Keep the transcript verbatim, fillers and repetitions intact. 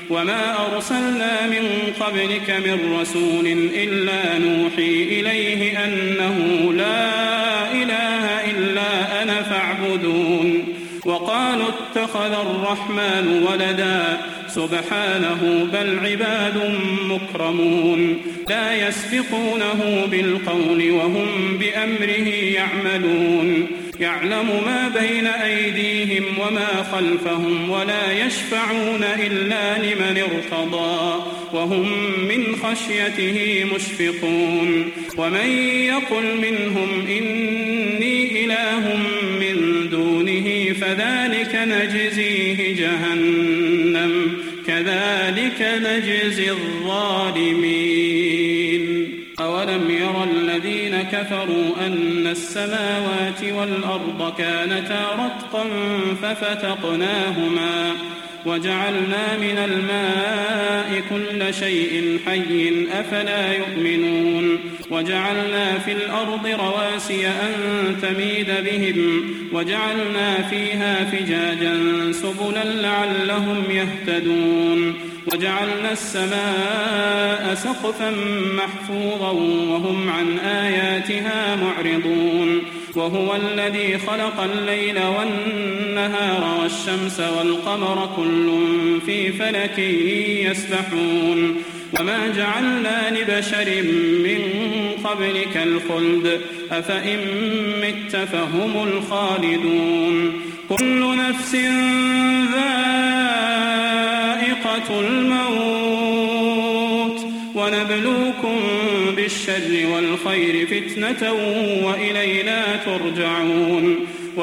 وما أرسلنا من قبلك من رسول إلا نوحي إليه أنه لا إله إلا أنا فاعبدون وقالوا اتخذ الرحمن ولدا سبحانه بل عباد مكرمون لا يسبقونه بالقول وهم بأمره يعملون يعلم ما بين أيديهم وما خلفهم ولا يشفعون إلا لمن ارتضى وهم من خشيته مشفقون ومن يقل منهم إني إله من دونه فذلك نجزيه جهنم كذلك نجزي الظالمين أولم يرى الذين كفروا أن السماوات والأرض كانتا رتقا ففتقناهما وجعلنا من الماء كل شيء حي أفلا يؤمنون وجعلنا في الأرض رواسي أن تميد بهم وجعلنا فيها فجاجا سبلا لعلهم يهتدون وجعلنا السماء سقفا محفوظا وهم عن آياتها معرضون وهو الذي خلق الليل والنهار والشمس والقمر كل في فلك يسبحون وما جعلنا لبشر من قبلك الخلد أفإن مت فهم الخالدون كل نفس ذائقة الموت ونبلوكم بالشر والخير فتنة وإلينا ترجعون